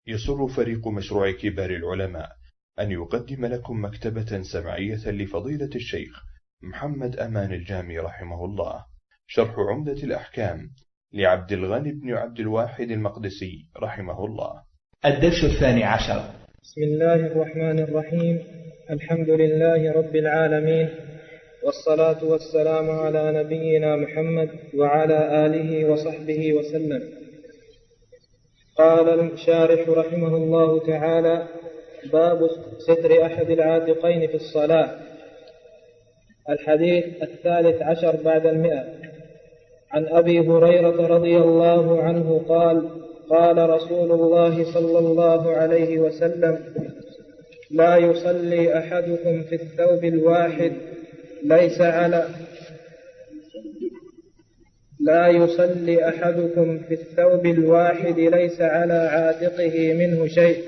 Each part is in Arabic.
يسر فريق مشروع كبار العلماء أن يقدم لكم مكتبة سمعية لفضيلة الشيخ محمد أمان الجامي رحمه الله، شرح عمدة الأحكام لعبد الغني بن عبد الواحد المقدسي رحمه الله. الدرس 12. بسم الله الرحمن الرحيم. الحمد لله رب العالمين، والصلاة والسلام على نبينا محمد وعلى آله وصحبه وسلم. قال الشارح رحمه الله تعالى: باب ستر أحد العاتقين في الصلاة. الحديث 13 بعد 100. عن أبي هريرة رضي الله عنه قال: قال رسول الله صلى الله عليه وسلم: لا يصلي أحدكم في الثوب الواحد ليس على عاتقه منه شيء.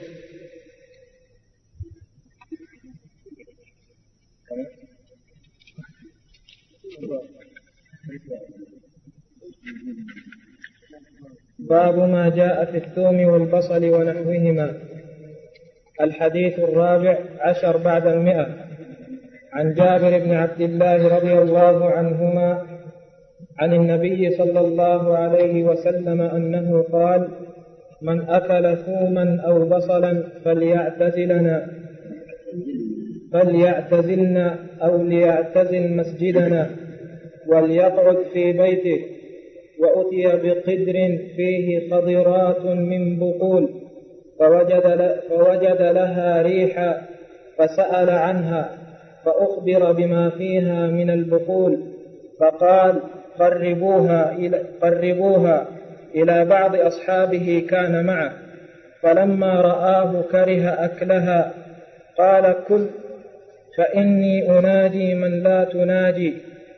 باب ما جاء في الثوم والبصل ونحوهما. الحديث 14 بعد 100. عن جابر بن عبد الله رضي الله عنهما عن النبي صلى الله عليه وسلم أنه قال: من أكل ثوما أو بصلا فليعتزلنا أو ليعتزل مسجدنا وليقعد في بيته. وأتي بقدر فيه خضرات من بقول فوجد لها ريحا فسأل عنها فأخبر بما فيها من البقول فقال: قربوها إلى بعض أصحابه كان معه، فلما رآه كره أكلها قال: كل فإني أناجي من لا تناجي.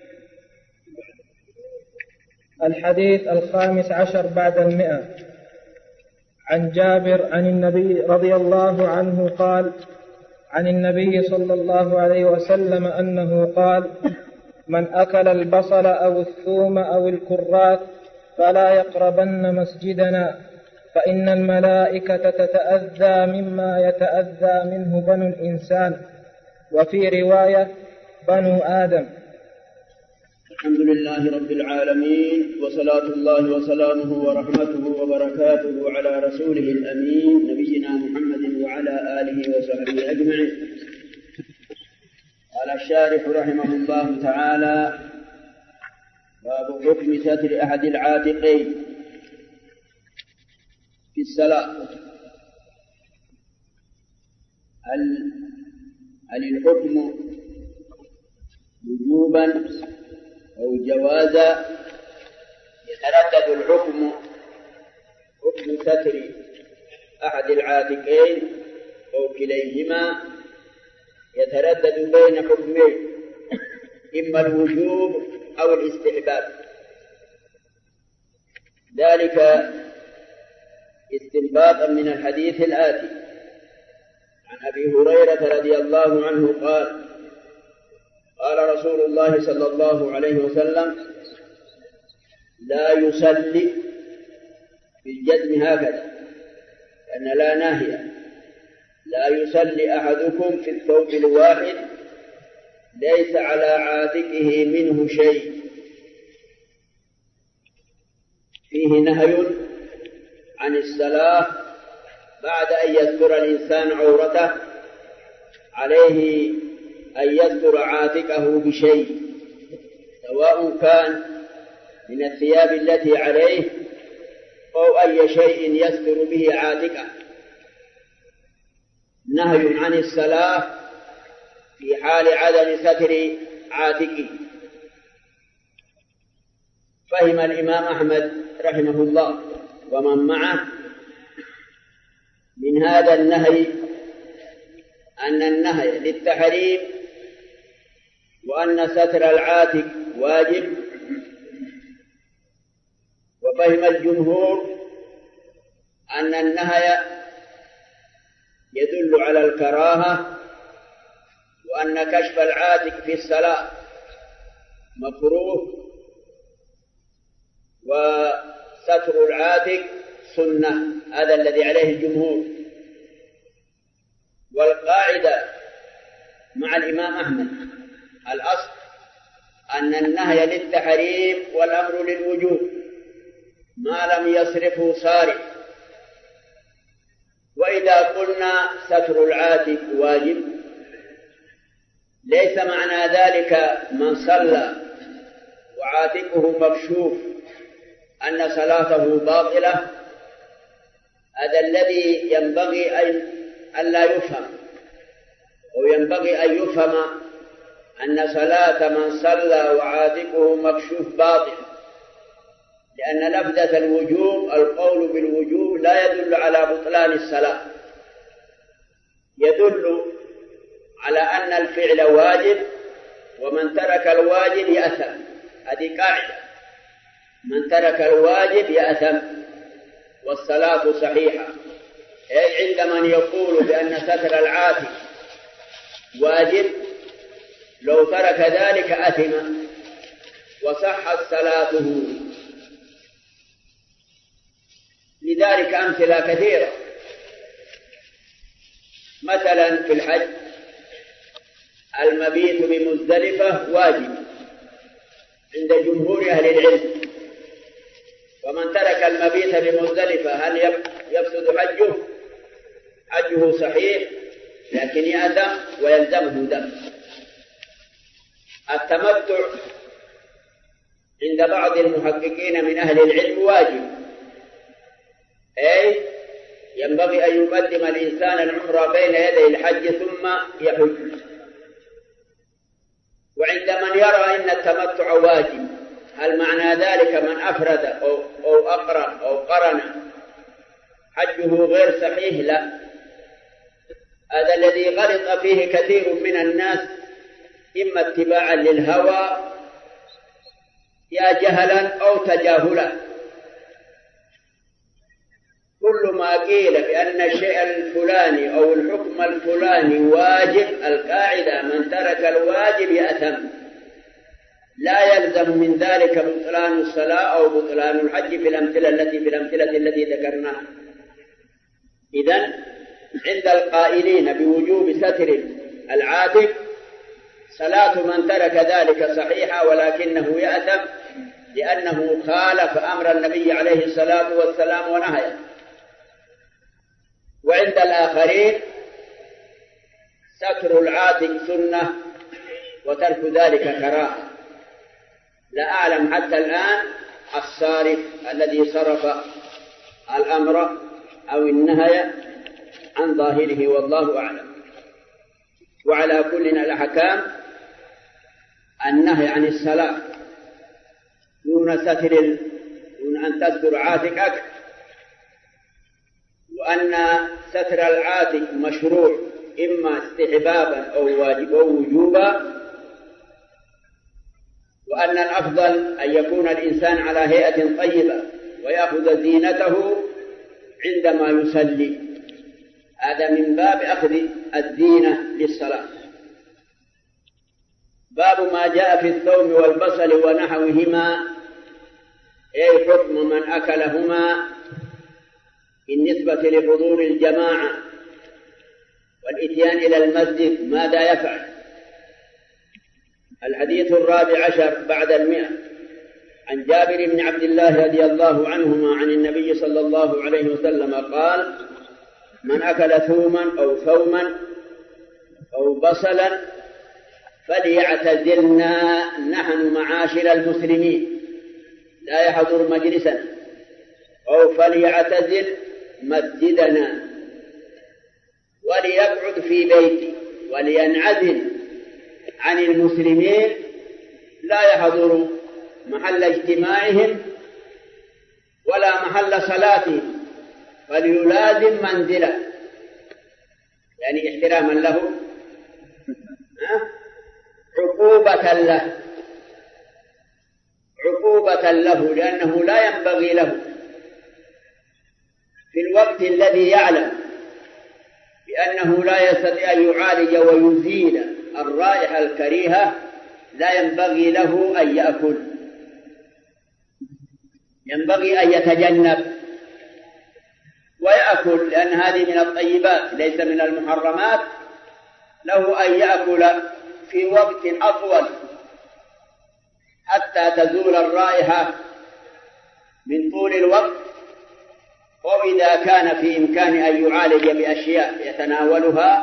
الحديث 15 بعد 100. عن جابر عن النبي رضي الله عنه قال: عن النبي صلى الله عليه وسلم أنه قال: من أكل البصل أو الثوم أو الكراث فلا يقربن مسجدنا، فإن الملائكة تتأذى مما يتأذى منه بنو الإنسان، وفي رواية بنو آدم. الحمد لله رب العالمين، وصلاة الله وسلامه ورحمته وبركاته على رسوله الأمين نبينا محمد وعلى آله وصحبه أجمعين. قال الشارح رحمه الله تعالى: باب حكم ستر أحد العاتقين في الصلاة. هل الحكم وجوبا أو جوازا؟ يتردد الحكم حكم ستر أحد العاتقين أو كليهما، يتردد بين حكمين: إما الوجوب أو الاستحباب. ذلك استنباطا من الحديث الآتي: عن أبي هريرة رضي الله عنه قال: قال رسول الله صلى الله عليه وسلم: لا يصلي بالجزم هكذا، لأن لا ناهية. لا يصلي أحدكم في الثوب الواحد ليس على عاتقه منه شيء. فيه نهي عن الصلاة بعد أن يستر الإنسان عورته، عليه أن يستر عاتقه بشيء، سواء كان من الثياب التي عليه أو أي شيء يستر به عاتقه. نهي عن الصلاة في حال عدم ستر عاتقه. فهم الإمام أحمد رحمه الله ومن معه من هذا النهي أن النهي للتحريم، وأن ستر العاتق واجب. وفهم الجمهور أن النهي يدل على الكراهة، وأن كشف العاتق في الصلاة مكروه، وستر العاتق سنة، هذا الذي عليه الجمهور. والقاعدة مع الإمام أحمد الأصل أن النهي للتحريم والأمر للوجوب ما لم يصرفه صارف. وإذا قلنا ستر العاتق واجب ليس معنى ذلك من صلى وعاتقه مكشوف أن صلاته باطلة. هذا الذي ينبغي أن لا يفهم، وينبغي أن يفهم أن صلاة من صلى وعاتقه مكشوف باطل، لأن لفظة الوجوب القول بالوجوب لا يدل على بطلان الصلاة، يدل على أن الفعل واجب، ومن ترك الواجب يأثم. هذه قاعدة، من ترك الواجب يأثم والصلاة صحيحة. أي عند من يقول بأن ستر العاتق واجب لو ترك ذلك أثم وصحت صلاته. لذلك أمثلة كثيرة، مثلا في الحج المبيت بمزدلفة واجب عند جمهور أهل العلم، ومن ترك المبيت بمزدلفة هل يفسد حجه؟ حجه صحيح لكن يأثم ويلزمه دم. التمتع عند بعض المحققين من أهل العلم واجب، أي ينبغي أن يقدم الإنسان العمرة بين يدي الحج ثم يحج. وعند من يرى أن التمتع واجب هل معنى ذلك من أفرد أو أقرن أو قرن حجه غير صحيح؟ لا، هذا الذي غلط فيه كثير من الناس إما اتباعا للهوى يا جهلا أو تجاهلا. كل ما قيل بأن الشيء الفلاني أو الحكم الفلاني واجب، القاعدة من ترك الواجب يأثم، لا يلزم من ذلك بطلان الصلاة أو بطلان الحج في الأمثلة التي ذكرناها. إذن عند القائلين بوجوب ستر العاتق صلاة من ترك ذلك صحيحة، ولكنه يأثم لأنه خالف أمر النبي عليه الصلاة والسلام ونهيه. وعند الآخرين ستر العاتق سنة وترك ذلك كراهة. لا أعلم حتى الآن الصارف الذي صرف الأمر أو النهي عن ظاهره، والله أعلم. وعلى كل الأحكام النهي عن الصلاة دون أن تستر عاتقك، وأن ستر العاتق مشروع إما استحبابا أو وجوبا، وأن الأفضل أن يكون الإنسان على هيئة طيبة ويأخذ زينته عندما يصلي، هذا من باب أخذ الزينة للصلاة. باب ما جاء في الثوم والبصل ونحوهما، أي حكم من أكلهما بالنسبة لحضور الجماعة والإتيان إلى المسجد ماذا يفعل؟ الحديث 14 بعد 100 عن جابر بن عبد الله رضي الله عنهما عن النبي صلى الله عليه وسلم قال: من أكل ثوما أو ثوما أو بصلا فليعتزلنا نحن معاشر المسلمين، لا يحضر مجلسنا، أو فليعتزل مسجدنا وليقعد في بيته، ولينعزل عن المسلمين، لا يحضر محل اجتماعهم ولا محل صلاتهم، فليلازم منزله، يعني احتراما له، عقوبة له، لأنه لا ينبغي له في الوقت الذي يعلم بأنه لا يستطيع أن يعالج ويزيل الرائحة الكريهة، لا ينبغي له أن يأكل، ينبغي أن يتجنب ويأكل، لأن هذه من الطيبات ليس من المحرمات، له أن يأكل في وقت أطول حتى تزول الرائحة من طول الوقت، وإذا كان في إمكان أن يعالج بأشياء يتناولها،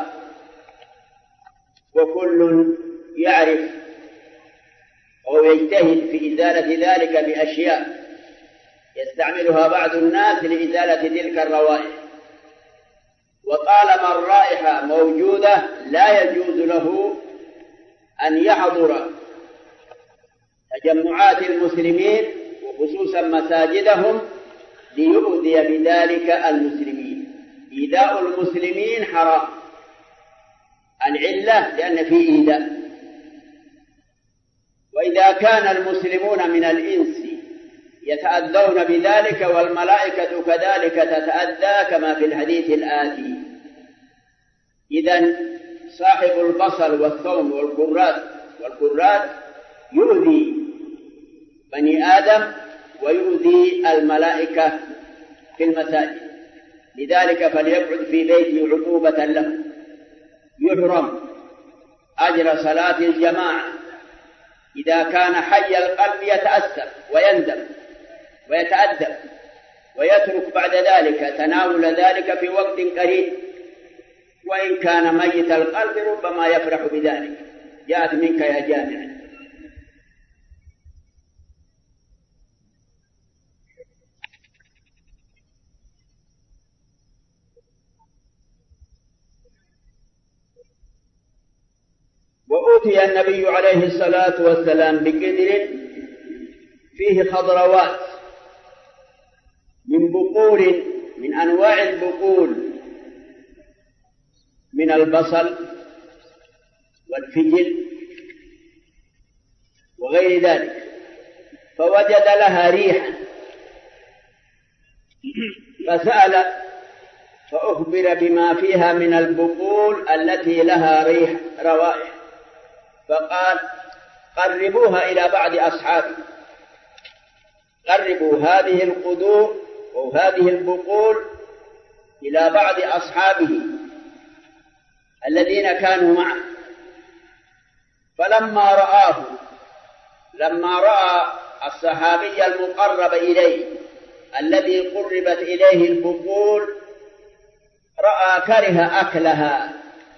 وكل يعرف أو يجتهد في إزالة ذلك بأشياء يستعملها بعض الناس لإزالة تلك الروائح. وطالما الرائحة موجودة لا يجوز له أن يحضر تجمعات المسلمين وخصوصا مساجدهم ليؤذي بذلك المسلمين. إيذاء المسلمين حرام، العلة لأن فيه إيذاء. وإذا كان المسلمون من الإنس يتأذون بذلك والملائكة كذلك تتأذى كما في الحديث الآتي، إذن صاحب البصل والثوم والكرات يؤذي بني آدم ويؤذي الملائكة في المساجد، لذلك فليقعد في بيته عقوبة له. يحرم أجر صلاة الجماعة إذا كان حي القلب يتأثر ويندم ويتأدب ويترك بعد ذلك تناول ذلك في وقت قريب، وإن كان ميت القلب ربما يفرح بذلك. جاءت منك يا جامع. وأوتي النبي عليه الصلاة والسلام بقدر فيه خضروات من بقول، من أنواع البقول، من البصل والفجل وغير ذلك، فوجد لها ريحا فسأل فأخبر بما فيها من البقول التي لها روائح، فقال قربوها إلى بعض أصحابه، قربوا هذه القدور أو هذه البقول إلى بعض أصحابه الذين كانوا معه. لما رأى الصحابي المقرب إليه الذي قربت إليه البقول رأى كره أكلها.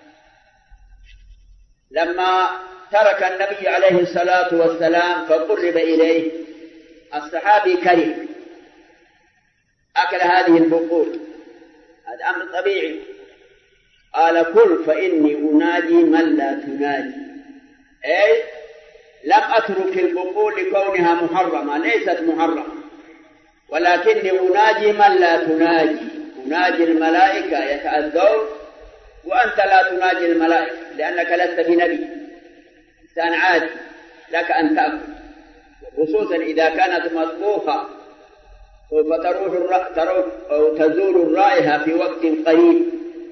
لما ترك النبي عليه الصلاة والسلام فقرب إليه الصحابي كره أكل هذه البقول، هذا أمر طبيعي. قال كل فإني أناجي من لا تناجي، أي لم أترك البقول لكونها محرمة، ليست محرمة، ولكني أناجي من لا تناجي، أناجي الملائكة يتأذون وأنت لا تناجي الملائكة لأنك لست بنبي، إنسان عادي لك أن تأكل، خصوصا إذا كانت مطبوخة سوف تروح أو تزول الرائحة في وقت قريب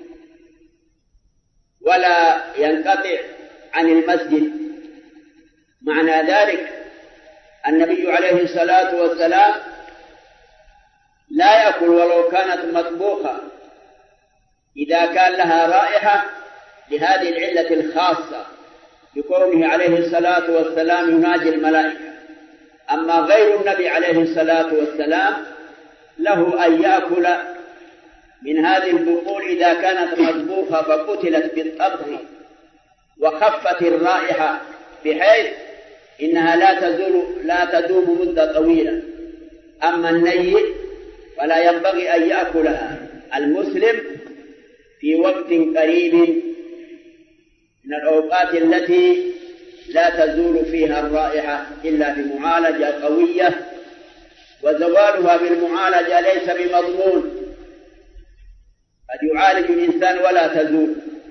ولا ينقطع عن المسجد. معنى ذلك النبي عليه الصلاة والسلام لا يأكل ولو كانت مطبوخة إذا كان لها رائحة لهذه العلة الخاصة بكونه عليه الصلاة والسلام يناجي الملائكة. أما غير النبي عليه الصلاة والسلام له أن يأكل من هذه البقول إذا كانت مطبوخة فقتلت بالطبخ وخفت الرائحة بحيث إنها لا تدوم مدة طويلة. أما النيء فلا ينبغي أن يأكلها المسلم في وقت قريب من الأوقات التي لا تزول فيها الرائحة إلا بمعالجة قوية، وزوالها بالمعالجة ليس بمضمون، قد يعالج الإنسان ولا تزول.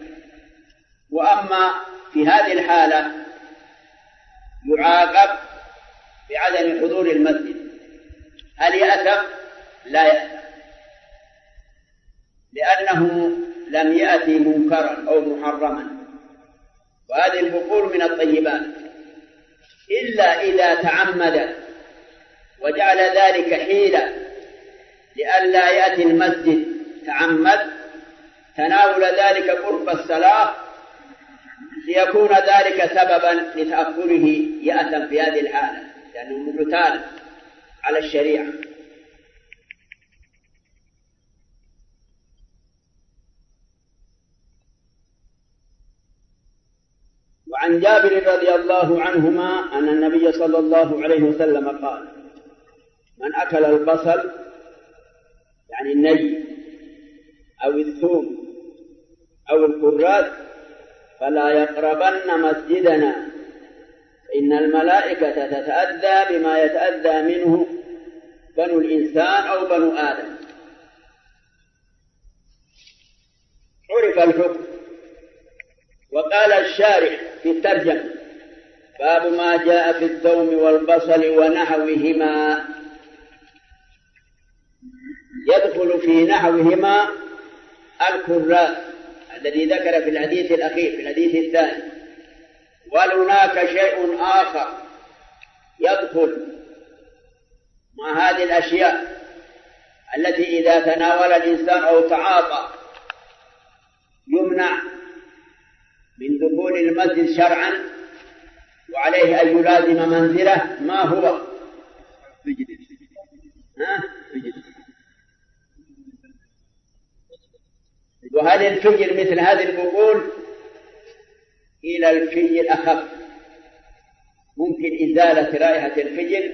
وأما في هذه الحالة يعاقب بعدم حضور المسجد. هل يأثم؟ لا يأثم، لأنه لم يأتي منكرا أو محرما، وهذه البقول من الطيبات، إلا إذا تعمد وجعل ذلك حيلة لئلا يأتي المسجد تعمد تناول ذلك قرب الصلاة ليكون ذلك سببا لتأكله يأثم في هذه الحالة لأنه معتاد على الشريعة. وعن جابر رضي الله عنهما أن النبي صلى الله عليه وسلم قال: من أكل البصل يعني الني أو الثوم أو الكراث فلا يقربن مسجدنا إن الملائكة تتأذى بما يتأذى منه بنو الإنسان أو بنو آدم. عرف الحكم. وقال الشارح في الترجمة: باب ما جاء في الثوم والبصل ونحوهما. يدخل في نحوهما الكراث الذي ذكر في الحديث الأخير في الحديث الثاني، وهناك شيء آخر يدخل مع هذه الأشياء التي إذا تناول الإنسان أو تعاطى يمنع من دخول المسجد شرعا وعليه أن يلازم منزله. ما هو؟ وهل الفجر مثل هذه البقول؟ إلى الفجر أخف، ممكن إزالة رائحة الفجر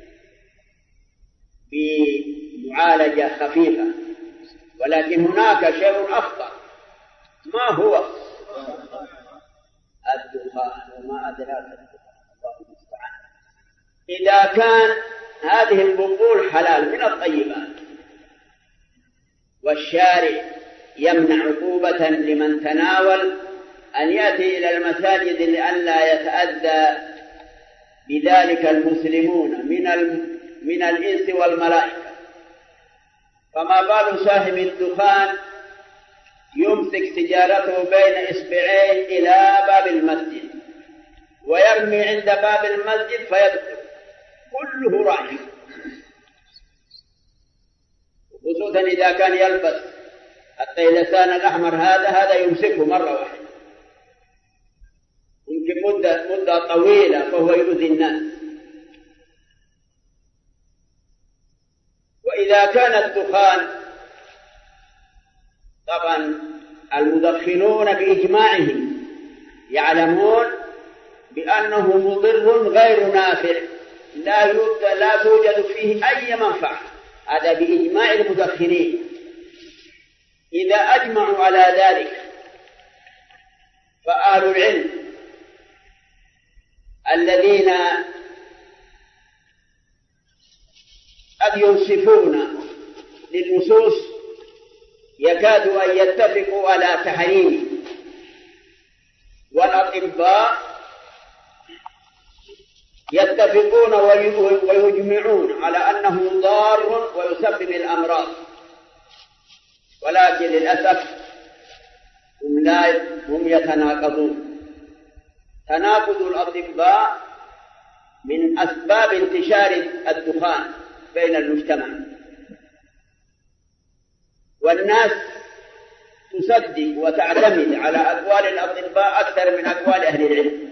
بمعالجة خفيفة، ولكن هناك شيء أخطر. ما هو؟ الدخان. وما أدراك الله المستعان. إذا كان هذه البقول حلال من الطيبات والشارع يمنع عقوبة لمن تناول أن يأتي إلى المساجد لئلا يتأذى بذلك المسلمون من الإنس والملائكة، فما بال صاحب الدخان يمسك سجارته بين إصبعين إلى باب المسجد ويرمي عند باب المسجد فيدخل كله رائحة، خصوصا إذا كان يلبس الطيلسان الأحمر هذا يمسكه مرة واحدة يمكن مدة طويلة فهو يؤذي الناس. وإذا كان الدخان طبعا المدخنون بإجماعهم يعلمون بأنه مضر غير نافع لا توجد فيه أي منفعة، هذا بإجماع المدخنين. إذا أجمعوا على ذلك فأهل العلم الذين قد ينصفون للنصوص يكادوا أن يتفقوا على تحريمه، والأطباء يتفقون ويجمعون على أنه ضار ويسبب الأمراض، ولكن للأسف هم يتناقضون. تناقض الأطباء من أسباب انتشار الدخان بين المجتمع، والناس تصدق وتعتمد على أقوال الأطباء أكثر من أقوال أهل العلم،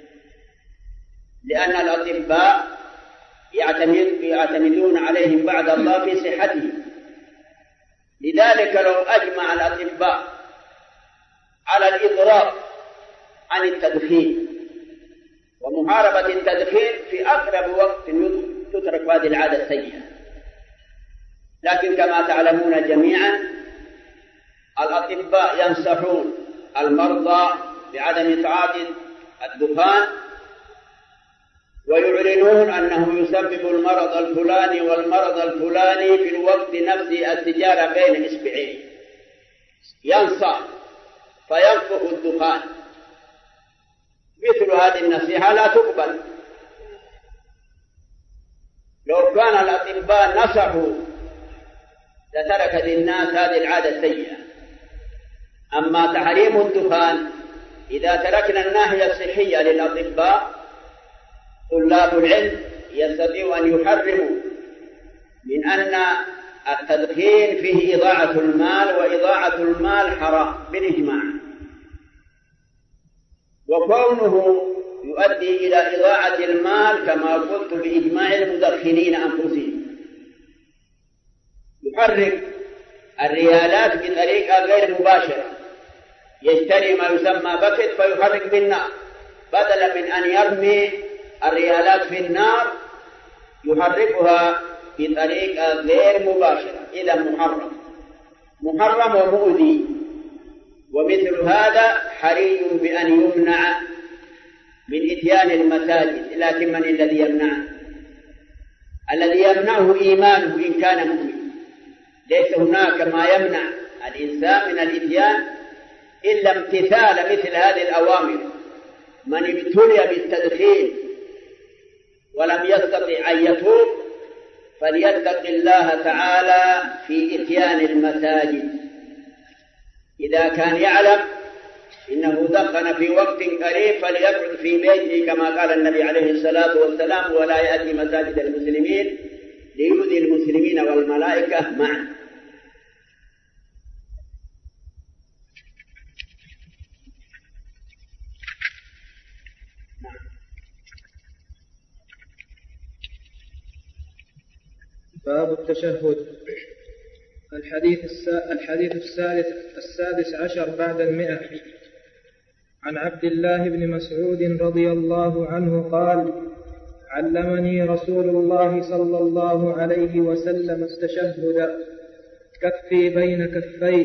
لأن الأطباء يعتمدون عليهم بعد الله في صحتهم. لذلك لو أجمع الأطباء على الإضرار عن التدخين ومحاربة التدخين في أقرب وقت تترك هذه العادة السيئة. لكن كما تعلمون جميعا الأطباء ينصحون المرضى بعدم تعاطي الدخان ويعلنون أنه يسبب المرض الفلاني والمرض الفلاني في الوقت نفسه السجارة بين إصبعين، ينصح فينفخ الدخان. مثل هذه النصيحة لا تقبل. لو كان الأطباء نصحوا لتركت الناس هذه العادة السيئة. أما تحريم الدخان إذا تركنا الناحية الصحية للأطباء، طلاب العلم يستطيعوا أن يحرموا من أن التدخين فيه إضاعة المال، وإضاعة المال حرام بالإجماع، وكونه يؤدي إلى إضاعة المال كما قلت بإجماع المدخنين أنفسهم. يحرك الريالات بطريقة غير مباشرة، يشتري ما يسمى بكت فيحرك بالنار، بدلا من أن يرمي الريالات في النار يحركها بطريقة غير مباشرة، إذا محرم ومؤذي. ومثل هذا حري بأن يمنع من إتيان المساجد، لكن من الذي يمنعه؟ الذي يمنعه إيمانه إن كان مؤمن. ليس هناك ما يمنع الإنسان من الإتيان إلا امتثال مثل هذه الأوامر. من ابتلي بالتدخين ولم يستطع أن يتوب فليتق الله تعالى في إتيان المساجد. إذا كان يعلم إنه دخن في وقت قريب فليقعد في بيته كما قال النبي عليه الصلاة والسلام: ولا يأتي مساجد المسلمين ليؤذي المسلمين والملائكة معا. باب التشهد. الحديث السادس عشر بعد 100. عن عبد الله بن مسعود رضي الله عنه قال: علمني رسول الله صلى الله عليه وسلم التشهد كفي بين كفي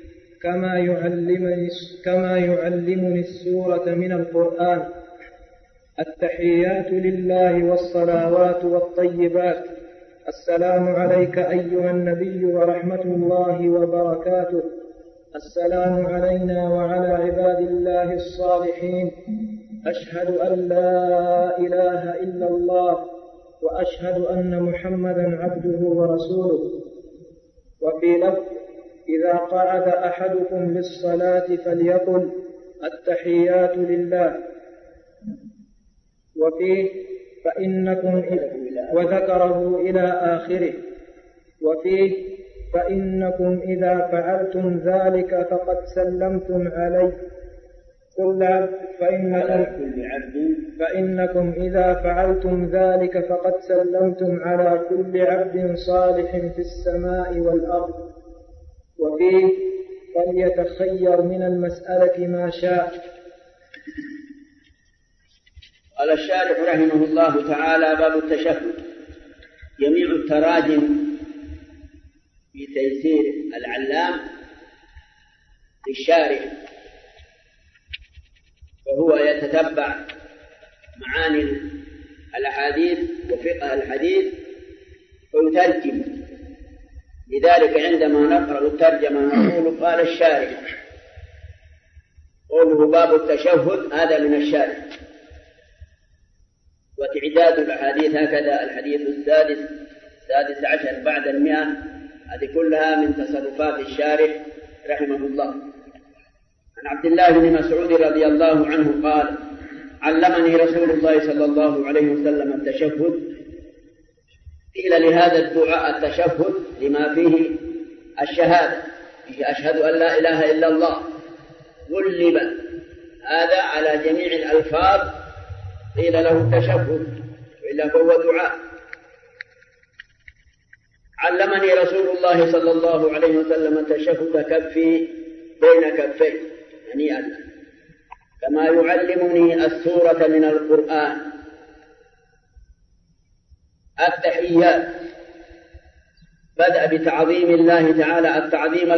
كما يعلمني السورة من القرآن: التحيات لله والصلوات والطيبات، السلام عليك أيها النبي ورحمة الله وبركاته، السلام علينا وعلى عباد الله الصالحين، أشهد أن لا إله إلا الله وأشهد أن محمدا عبده ورسوله. وفي لفظ: إذا قعد أحدكم للصلاة فليقل: التحيات لله. وفيه: فإنكم، وذكره إلى آخره. وفيه: فإنكم إذا فعلتم ذلك فقد سلمتم علي فإنكم إذا فعلتم ذلك فقد سلمتم على كل عبد صالح في السماء والأرض. وفيه: فليتخير من المسألة ما شاء. قال الشارح رحمه الله تعالى: باب التشهد. جميع التراجم في تيسير العلام للشارح، وهو يتتبع معاني الأحاديث وفقه الحديث ويترجم. لذلك عندما نقرأ الترجمة نقول: قال الشارح. قوله باب التشهد هذا من الشارح. وتعداد الأحاديث هكذا: الحديث السادس عشر بعد 100، هذه كلها من تصرفات الشارح رحمه الله. عن عبد الله بن مسعود رضي الله عنه قال: علمني رسول الله صلى الله عليه وسلم التشهد. قيل لهذا الدعاء التشهد لما فيه الشهادة، فيه أشهد أن لا إله إلا الله، غلب هذا على جميع الألفاظ قيل له التشهد، وإلا فهو دعاء. علمني رسول الله صلى الله عليه وسلم التشهد كفي بين كفي، يعني كما يعلمني السورة من القرآن. التحيات بدأ بتعظيم الله تعالى، التعظيم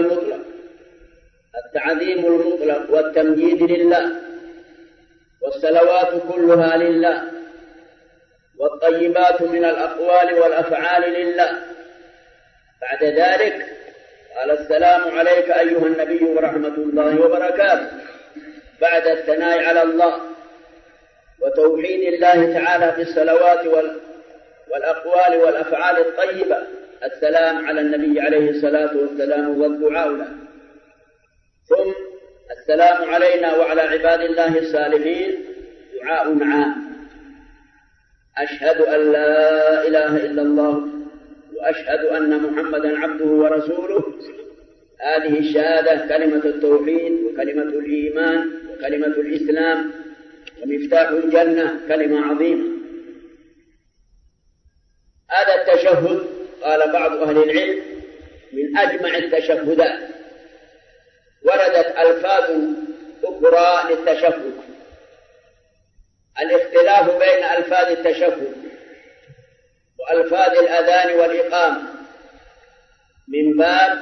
المطلق والتمجيد لله، والصلوات كلها لله، والطيبات من الأقوال والأفعال لله. بعد ذلك قال: السلام عليك أيها النبي ورحمة الله وبركاته، بعد الثناء على الله وتوحيد الله تعالى في الصلوات والأقوال والأفعال الطيبة، السلام على النبي عليه الصلاة والسلام والدعاء له. ثم السلام علينا وعلى عباد الله الصالحين، دعاء عام: أشهد أن لا إله إلا الله وأشهد أن محمدا عبده ورسوله. هذه الشهادة كلمة التوحيد وكلمة الإيمان وكلمة الإسلام ومفتاح الجنة، كلمة عظيمة. هذا التشهد قال بعض أهل العلم من أجمع التشهدات، وردت ألفاظ أخرى للتشهد. الاختلاف بين ألفاظ التشهد وألفاظ الأذان والإقامة من باب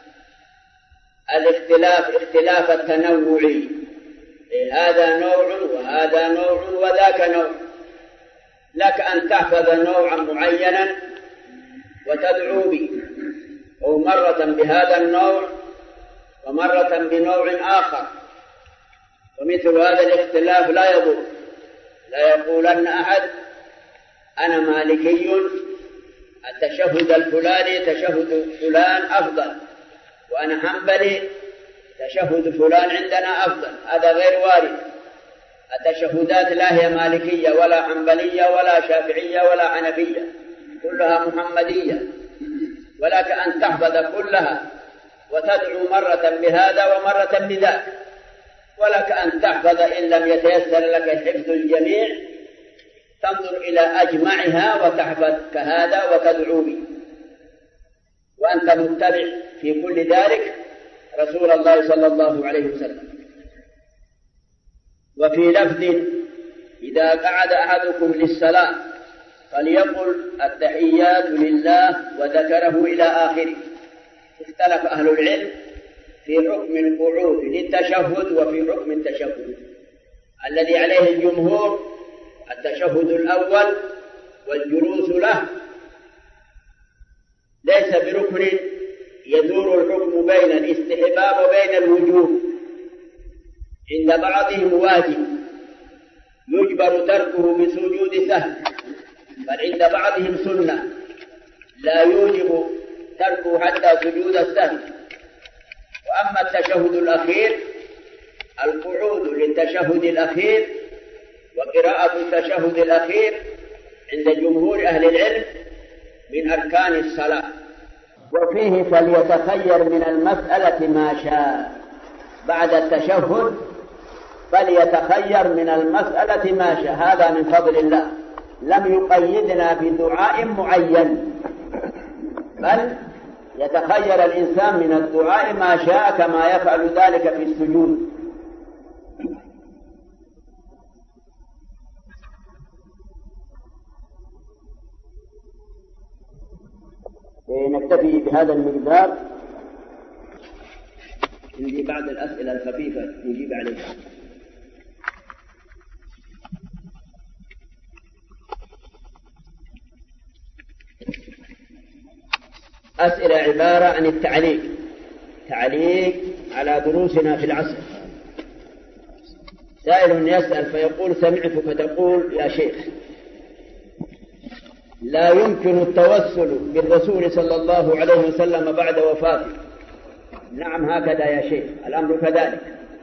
اختلاف التنوعي، هذا نوع وهذا نوع وذاك نوع. لك أن تحفظ نوعا معينا وتدعو به، أو مرة بهذا النوع ومرة بنوع آخر. ومثل هذا الاختلاف لا يضر. لا يقولن أحد أنا مالكي التشهد الفلاني تشهد فلان أفضل، وأنا حنبلي تشهد فلان عندنا أفضل. هذا غير وارد. التشهدات لا هي مالكية ولا حنبلية ولا شافعية ولا حنفية، كلها محمدية. ولك أن تحفظ كلها وتدعو مرة بهذا ومرة بذاك. ولك أن تحفظ إن لم يتيسر لك حفظ الجميع، تنظر إلى أجمعها وتحفظ كهذا وتدعو به، وأنت متبع في كل ذلك رسول الله صلى الله عليه وسلم. وفي لفظ إذا قعد أحدكم للصلاة فليقل التحيات لله وذكره إلى آخره. اختلف أهل العلم في حكم القعود للتشهد وفي حكم التشهد. الذي عليه الجمهور التشهد الأول والجلوس له ليس بركن يدور الحكم بين الاستحباب وبين الوجوب. عند بعضهم واجب يجبر تركه بسجود سهو، بل عند بعضهم سنة لا يوجب تركه حتى سجود السهو. وأما التشهد الأخير القعود للتشهد الأخير وقراءة التشهد الأخير عند جمهور أهل العلم من أركان الصلاة. وفيه فليتخير من المسألة ما شاء. بعد التشهد فليتخير من المسألة ما شاء. هذا من فضل الله، لم يقيدنا بدعاء معين، بل يتخير الإنسان من الدعاء ما شاء كما يفعل ذلك في السجود. نكتفي بهذا المقدار. عندي بعض الأسئلة الخفيفة نجيب عليها. أسئلة عبارة عن التعليق على دروسنا في العصر. سائل يسأل فيقول سمعتك تقول يا شيخ لا يمكن التوسل بالرسول صلى الله عليه وسلم بعد وفاته. نعم هكذا يا شيخ، الأمر كذلك.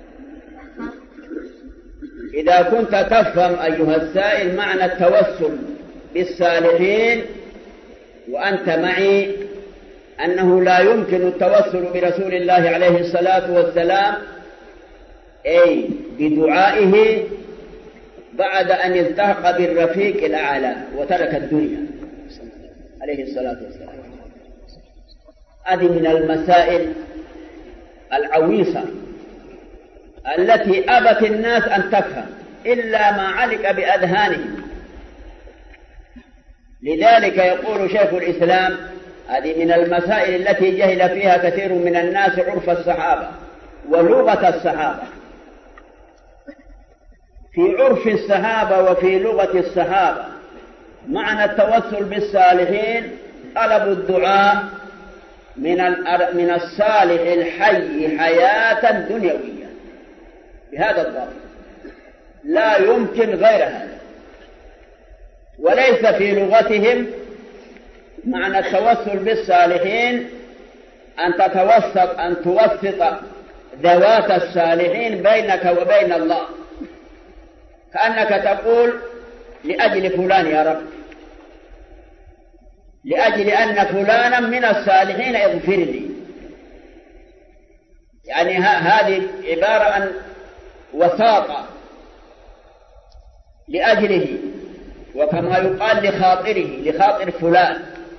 إذا كنت تفهم أيها السائل معنى التوسل بالصالحين وأنت معي أنه لا يمكن التوسل برسول الله عليه الصلاة والسلام أي بدعائه بعد أن التحق بالرفيق الأعلى وترك الدنيا عليه الصلاة والسلام. هذه من المسائل العويصة التي أبت الناس أن تفهم إلا ما علق بأذهانهم. لذلك يقول شيخ الإسلام هذه من المسائل التي جهل فيها كثير من الناس عرف الصحابة ولغة الصحابة. في عرف الصحابة وفي لغة الصحابة معنى التوسل بالصالحين طلب الدعاء من الصالح الحي حياة دنيوية بهذا الضابط، لا يمكن غير هذا. وليس في لغتهم معنى التوسل بالصالحين أن توسط ذوات الصالحين بينك وبين الله، كأنك تقول لأجل فلان يا رب. لأجل أن فلانا من الصالحين اغفر لي. يعني هذه عبارة عن وساطة لأجله، وكما يقال لخاطر فلان،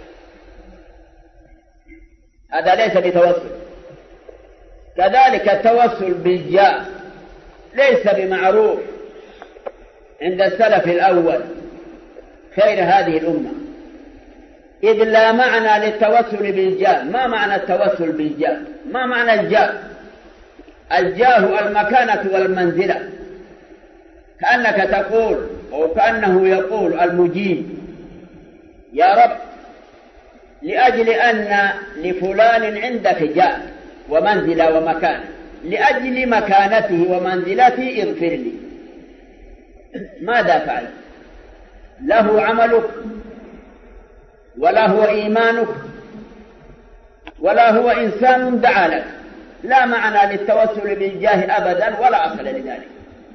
هذا ليس بتوسل. كذلك التوسل بالجاه ليس بمعروف عند السلف الأول خير هذه الأمة، إذ لا معنى للتوسل بالجاه. ما معنى التوسل بالجاه؟ ما معنى الجاه؟ الجاه المكانة والمنزلة، كأنك تقول أو كأنه يقول المجيب يا رب لأجل أن لفلان عندك جاه ومنزلة ومكانة، لأجل مكانته ومنزلته اغفر لي. ماذا فعل؟ له عملك ولا هو إيمانك ولا هو إنسان دعا لك. لا معنى للتوسل بالجاه أبدا ولا أصل لذلك.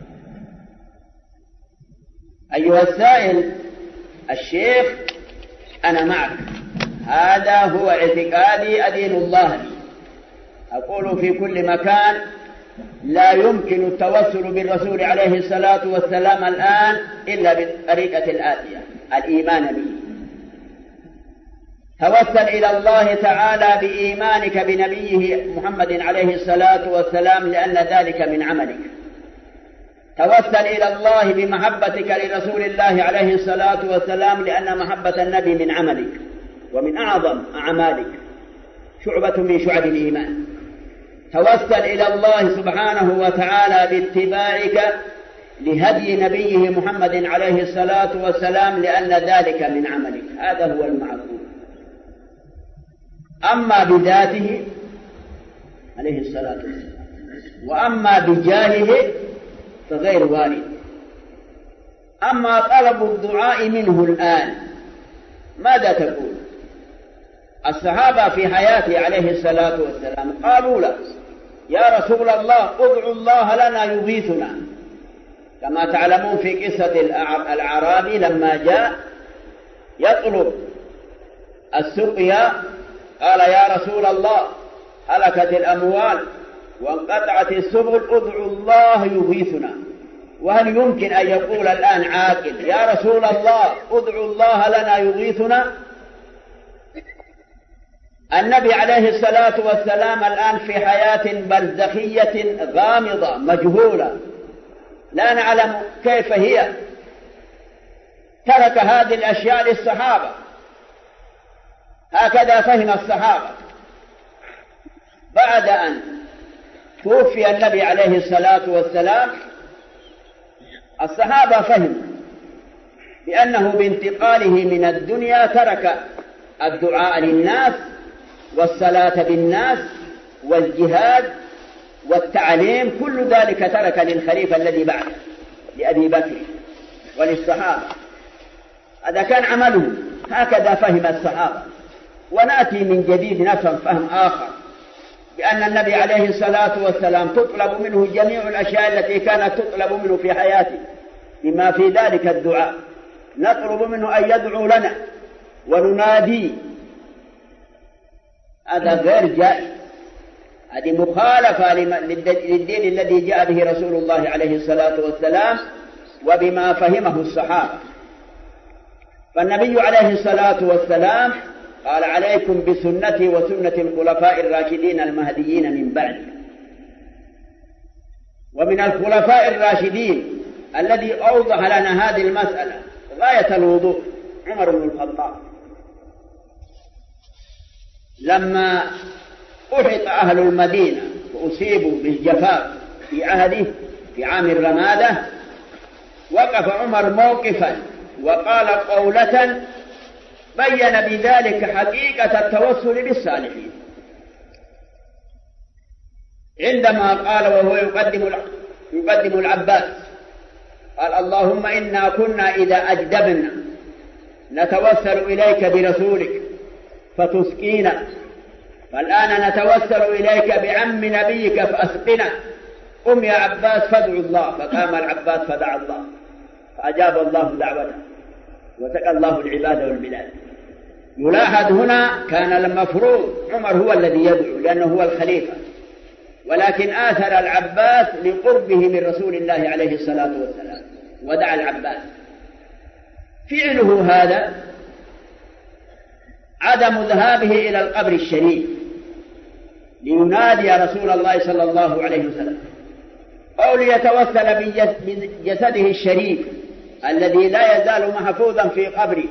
أيها السائل الشيخ، أنا معك، هذا هو اعتقادي أدين الله لي. أقول في كل مكان لا يمكن التوسل بالرسول عليه الصلاة والسلام الآن إلا بالطريقة الآتية: الإيمان به. توسل إلى الله تعالى بإيمانك بنبيه محمد عليه الصلاة والسلام لأن ذلك من عملك. توسل إلى الله بمحبتك لرسول الله عليه الصلاة والسلام لأن محبة النبي من عملك ومن أعظم أعمالك، شعبة من شعب الإيمان. توسل إلى الله سبحانه وتعالى باتباعك لهدي نبيه محمد عليه الصلاة والسلام لأن ذلك من عملك. هذا هو المعقول. أما بذاته عليه الصلاة والسلام وأما بجاهه فغير وارد. أما طلب الدعاء منه الآن ماذا تقول؟ الصحابة في حياته عليه الصلاة والسلام قالوا له يا رسول الله ادعو الله لنا يغيثنا، كما تعلمون في قصة الأعرابي لما جاء يطلب السقيا قال يا رسول الله هلكت الأموال وانقطعت السبل ادعو الله يغيثنا. وهل يمكن أن يقول الآن عاقل يا رسول الله ادعو الله لنا يغيثنا؟ النبي عليه الصلاة والسلام الآن في حياة برزخية غامضة مجهولة لا نعلم كيف هي، ترك هذه الأشياء للصحابة، هكذا فهم الصحابة. بعد أن توفي النبي عليه الصلاة والسلام الصحابة فهموا بأنه بانتقاله من الدنيا ترك الدعاء للناس والصلاة بالناس والجهاد والتعليم، كل ذلك ترك للخليفة الذي بعده لأبي بكر وللصحابة. هذا كان عمله، هكذا فهم الصحابة. ونأتي من جديد نفهم فهم آخر بأن النبي عليه الصلاة والسلام تطلب منه جميع الأشياء التي كانت تطلب منه في حياته بما في ذلك الدعاء. نطلب منه أن يدعو لنا وننادي، هذا غير جائز، هذه مخالفة للدين الذي جاء به رسول الله عليه الصلاة والسلام وبما فهمه الصحابة. فالنبي عليه الصلاة والسلام قال عليكم بسنتي وسنة الخلفاء الراشدين المهديين من بعدي. ومن الخلفاء الراشدين الذي أوضح لنا هذه المسألة غاية الوضوح عمر بن الخطاب، لما أحيط أهل المدينة وأصيبوا بالجفاف في عهده في عام الرمادة، وقف عمر موقفا وقال قولة بين بذلك حقيقة التوسل بالصالحين، عندما قال وهو يقدم العباس قال اللهم إنا كنا إذا أجدبنا نتوسل إليك برسولك فتسقينا، فالآن نتوسل إليك بعم نبيك فأسقنا، قم يا عباس فادعو الله. فقام العباس فدعا الله فأجاب الله دعوته وسقى الله العباد والبلاد. يلاحظ هنا كان المفروض عمر هو الذي يدعو لأنه هو الخليفة، ولكن آثر العباس لقربه من رسول الله عليه الصلاة والسلام ودعا العباس. فعله هذا عدم ذهابه إلى القبر الشريف لينادي رسول الله صلى الله عليه وسلم، أو ليتوسل بجسده الشريف الذي لا يزال محفوظا في قبره،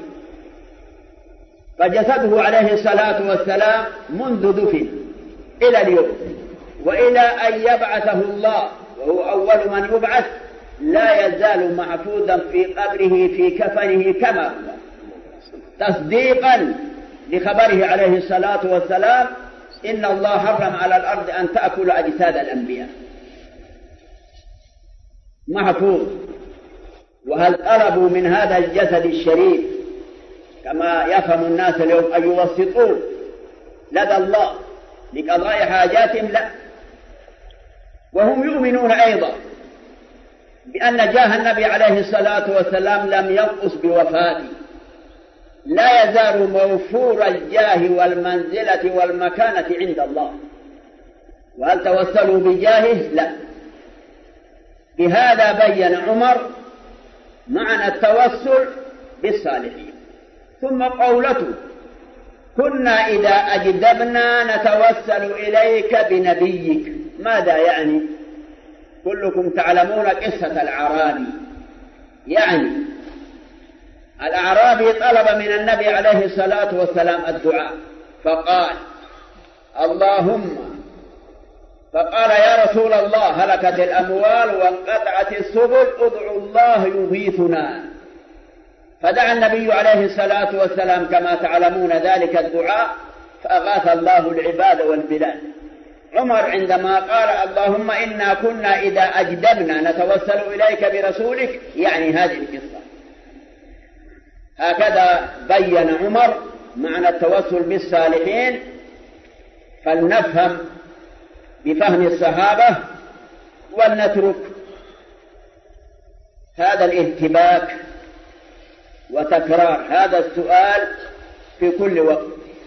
فجسده عليه الصلاة والسلام منذ دفن إلى اليوم وإلى أن يبعثه الله وهو أول من يبعث لا يزال محفوظا في قبره في كفنه كما هو، تصديقا لخبره عليه الصلاة والسلام إن الله حرم على الأرض أن تأكل أجساد الأنبياء. محفوظ. وهل طلبوا من هذا الجسد الشريف كما يفهم الناس اليوم أن يوسطوه لدى الله لقضاء حاجاتهم؟ لا. وهم يؤمنون أيضا بأن جاه النبي عليه الصلاة والسلام لم ينقص بوفاته، لا يزال موفور الجاه والمنزلة والمكانة عند الله. وهل توسلوا بجاهه؟ لا. بهذا بين عمر معنى التوسل بالصالحين. ثم قولته كنا إذا أجدبنا نتوسل إليك بنبيك، ماذا يعني؟ كلكم تعلمون قصة الأعرابي. يعني الأعرابي طلب من النبي عليه الصلاة والسلام الدعاء فقال فقال يا رسول الله هلكت الأموال وانقطعت السبل ادعوا الله يغيثنا. فدعا النبي عليه الصلاة والسلام كما تعلمون ذلك الدعاء فأغاث الله العباد والبلاد. عمر عندما قال اللهم إنا كنا إذا أجدبنا نتوسل إليك برسولك يعني هذه القصة. هكذا بين عمر معنى التوسل بالصالحين. فلنفهم بفهم الصحابة ولنترك هذا الارتباك وتكرار هذا السؤال في كل وقت.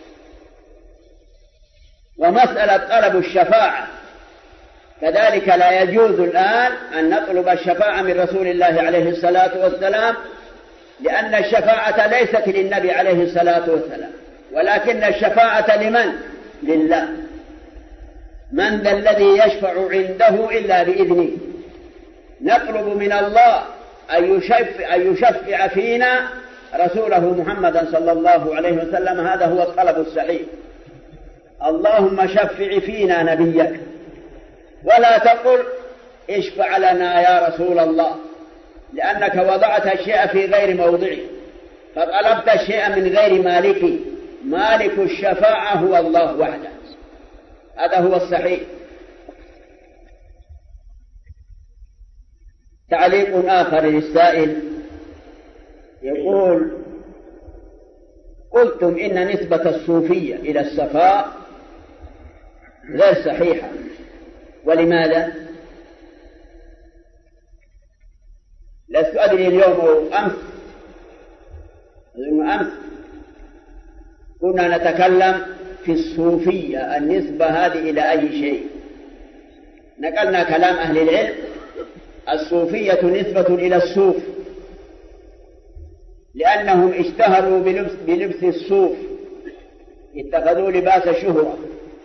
ومسألة طلب الشفاعة كذلك لا يجوز الآن أن نطلب الشفاعة من رسول الله عليه الصلاة والسلام، لأن الشفاعة ليست للنبي عليه الصلاة والسلام، ولكن الشفاعة لمن؟ لله. من ذا الذي يشفع عنده إلا بإذنه. نطلب من الله أن يشفع فينا رسوله محمدا صلى الله عليه وسلم، هذا هو الطلب الصحيح. اللهم شفع فينا نبيك، ولا تقل اشفع لنا يا رسول الله، لأنك وضعت الشيء في غير موضعه، فطلبت الشيء من غير مالكه. مالك الشفاعة هو الله وحده، هذا هو الصحيح. تعليق آخر للسائل يقول قلتم إن نسبة الصوفية إلى الصفاء غير صحيحة، ولماذا؟ لست أدري اليوم أو أمس كنا نتكلم في الصوفية النسبة هذه إلى أي شيء. نقلنا كلام أهل العلم الصوفية نسبة إلى الصوف، لأنهم اشتهروا بلبس الصوف، اتخذوا لباس شهرة.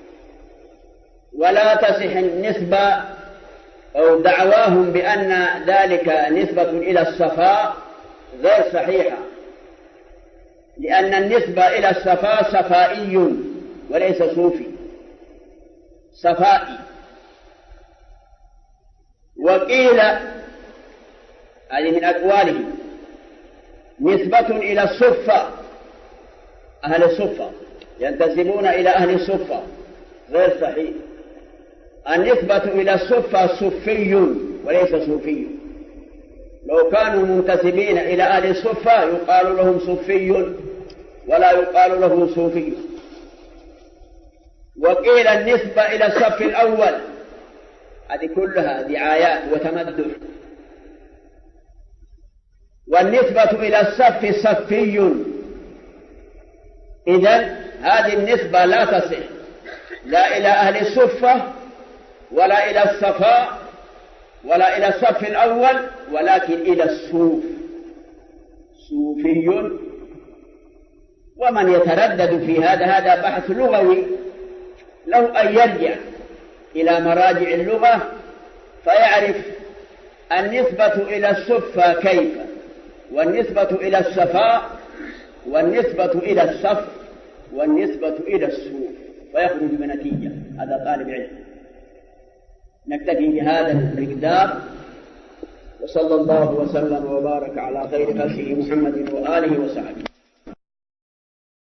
ولا تصح النسبة أو دعواهم بأن ذلك نسبة إلى الصفاء غير صحيحة، لأن النسبة إلى الصفاء صفائي وليس صوفي، صفائي. وقيل هذه من أقوالهم نسبة إلى الصفة، أهل الصفة ينتسبون إلى أهل الصفة، غير صحيح. النسبة إلى الصفة صفي وليس صوفي. لو كانوا منتسبين إلى أهل الصفة يقال لهم صفي ولا يقال له صوفي. وقيل النسبة إلى الصف الأول، هذه كلها دعايات وتمدح. والنسبة إلى الصف صفي إذن هذه النسبة لا تصح لا إلى أهل الصفة ولا إلى الصفاء ولا إلى الصف الأول، ولكن إلى الصوف، صوفي. ومن يتردد في هذا بحث لغوي، لو أن يرجع إلى مراجع اللغة فيعرف النسبة إلى الصفة كيف، والنسبة إلى الصفاء، والنسبة إلى الصف، والنسبة إلى الصوف، فيخرج بنتيجة. هذا طالب علم. نكتفي بهذا المقدار، وصلى الله وسلم وبارك على خير خلقه محمد وآله وصحبه.